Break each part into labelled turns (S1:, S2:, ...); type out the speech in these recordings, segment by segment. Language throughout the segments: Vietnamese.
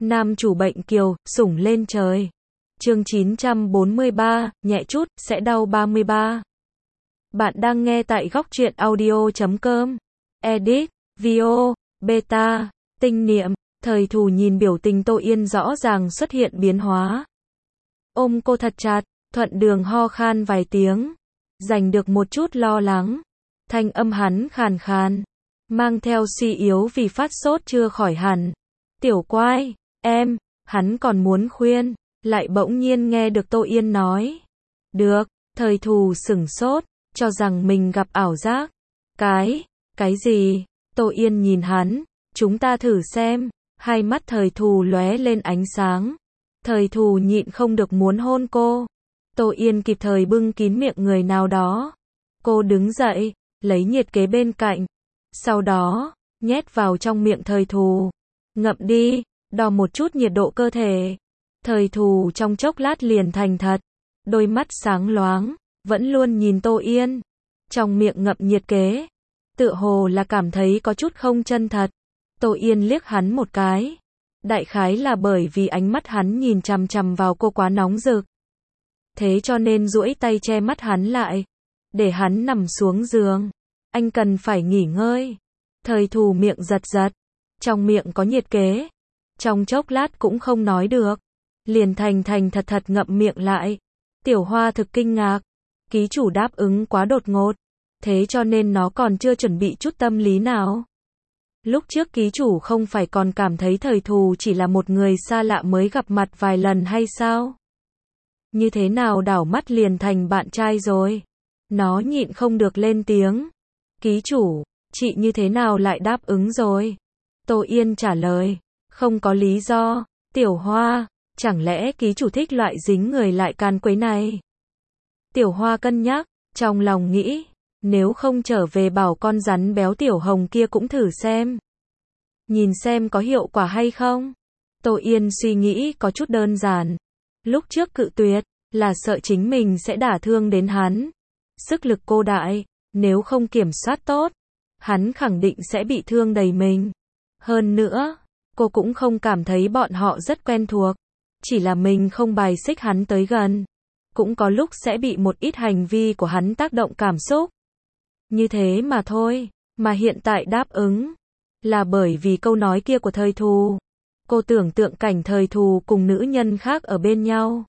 S1: Nam chủ bệnh kiều, sủng lên trời. Chương 943, nhẹ chút, sẽ đau 33. Bạn đang nghe tại góc truyện audio.com. Edit, VO, Beta, tinh niệm, thời thù nhìn biểu tình Tô Yên rõ ràng xuất hiện biến hóa. Ôm cô thật chặt, thuận đường ho khan vài tiếng. Giành được một chút lo lắng. Thanh âm hắn khàn khàn. Mang theo suy yếu vì phát sốt chưa khỏi hẳn. Tiểu quái, em, hắn còn muốn khuyên. Lại bỗng nhiên nghe được Tô Yên nói. Được, thời thù sửng sốt, cho rằng mình gặp ảo giác. Cái gì? Tô Yên nhìn hắn, chúng ta thử xem. Hai mắt thời thù lóe lên ánh sáng. Thời thù nhịn không được muốn hôn cô. Tô Yên kịp thời bưng kín miệng người nào đó. Cô đứng dậy, lấy nhiệt kế bên cạnh. Sau đó, nhét vào trong miệng thời thù. Ngậm đi, đo một chút nhiệt độ cơ thể. Thời thù trong chốc lát liền thành thật. Đôi mắt sáng loáng, vẫn luôn nhìn Tô Yên. Trong miệng ngậm nhiệt kế. Tựa hồ là cảm thấy có chút không chân thật. Tô Yên liếc hắn một cái. Đại khái là bởi vì ánh mắt hắn nhìn chằm chằm vào cô quá nóng rực. Thế cho nên duỗi tay che mắt hắn lại. Để hắn nằm xuống giường. Anh cần phải nghỉ ngơi. Thời thù miệng giật giật. Trong miệng có nhiệt kế. Trong chốc lát cũng không nói được. Liền thành thật ngậm miệng lại. Tiểu Hoa thực kinh ngạc. Ký chủ đáp ứng quá đột ngột. Thế cho nên nó còn chưa chuẩn bị chút tâm lý nào. Lúc trước ký chủ không phải còn cảm thấy thời thù chỉ là một người xa lạ mới gặp mặt vài lần hay sao? Như thế nào đảo mắt liền thành bạn trai rồi? Nó nhịn không được lên tiếng. Ký chủ, chị như thế nào lại đáp ứng rồi? Tô Yên trả lời. Không có lý do. Tiểu Hoa, chẳng lẽ ký chủ thích loại dính người lại can quấy này? Tiểu Hoa cân nhắc, trong lòng nghĩ. Nếu không trở về bảo con rắn béo Tiểu Hồng kia cũng thử xem. Nhìn xem có hiệu quả hay không? Tô Yên suy nghĩ có chút đơn giản. Lúc trước cự tuyệt, là sợ chính mình sẽ đả thương đến hắn. Sức lực cô đại, nếu không kiểm soát tốt, hắn khẳng định sẽ bị thương đầy mình. Hơn nữa, cô cũng không cảm thấy bọn họ rất quen thuộc. Chỉ là mình không bài xích hắn tới gần. Cũng có lúc sẽ bị một ít hành vi của hắn tác động cảm xúc. Như thế mà thôi, mà hiện tại đáp ứng. Là bởi vì câu nói kia của thời thù. Cô tưởng tượng cảnh thời thù cùng nữ nhân khác ở bên nhau.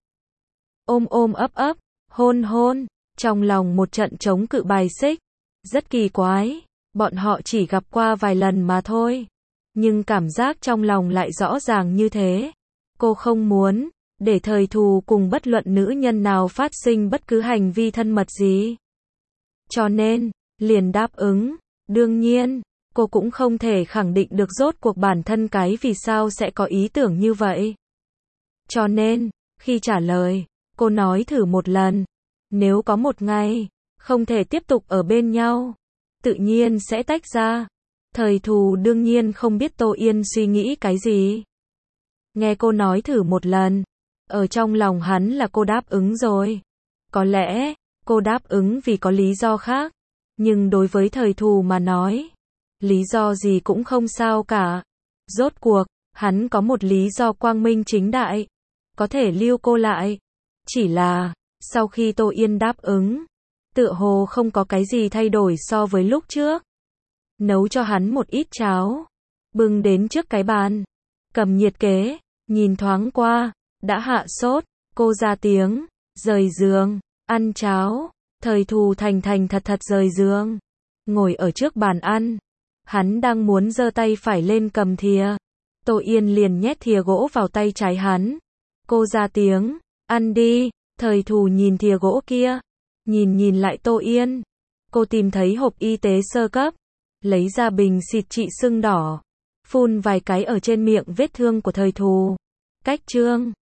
S1: Ôm ấp, hôn, trong lòng một trận chống cự bài xích. Rất kỳ quái, bọn họ chỉ gặp qua vài lần mà thôi. Nhưng cảm giác trong lòng lại rõ ràng như thế. Cô không muốn để thời thù cùng bất luận nữ nhân nào phát sinh bất cứ hành vi thân mật gì. Cho nên, liền đáp ứng. Đương nhiên, cô cũng không thể khẳng định được rốt cuộc bản thân cái vì sao sẽ có ý tưởng như vậy. Cho nên, khi trả lời, cô nói thử một lần. Nếu có một ngày, không thể tiếp tục ở bên nhau, tự nhiên sẽ tách ra. Thời thù đương nhiên không biết Tô Yên suy nghĩ cái gì. Nghe cô nói thử một lần, ở trong lòng hắn là cô đáp ứng rồi. Có lẽ, cô đáp ứng vì có lý do khác. Nhưng đối với thời thù mà nói, lý do gì cũng không sao cả. Rốt cuộc, hắn có một lý do quang minh chính đại. Có thể lưu cô lại. Chỉ là, sau khi Tô Yên đáp ứng, tựa hồ không có cái gì thay đổi so với lúc trước. Nấu cho hắn một ít cháo. Bưng đến trước cái bàn. Cầm nhiệt kế, nhìn thoáng qua, đã hạ sốt. Cô ra tiếng, rời giường, ăn cháo. Thời thù thành thật rời giường. Ngồi ở trước bàn ăn. Hắn đang muốn giơ tay phải lên cầm thìa. Tô Yên liền nhét thìa gỗ vào tay trái hắn. Cô ra tiếng, ăn đi. Thời thù nhìn thìa gỗ kia. Nhìn lại Tô Yên. Cô tìm thấy hộp y tế sơ cấp. Lấy ra bình xịt trị sưng đỏ. Phun vài cái ở trên miệng vết thương của thời thù. Cách chương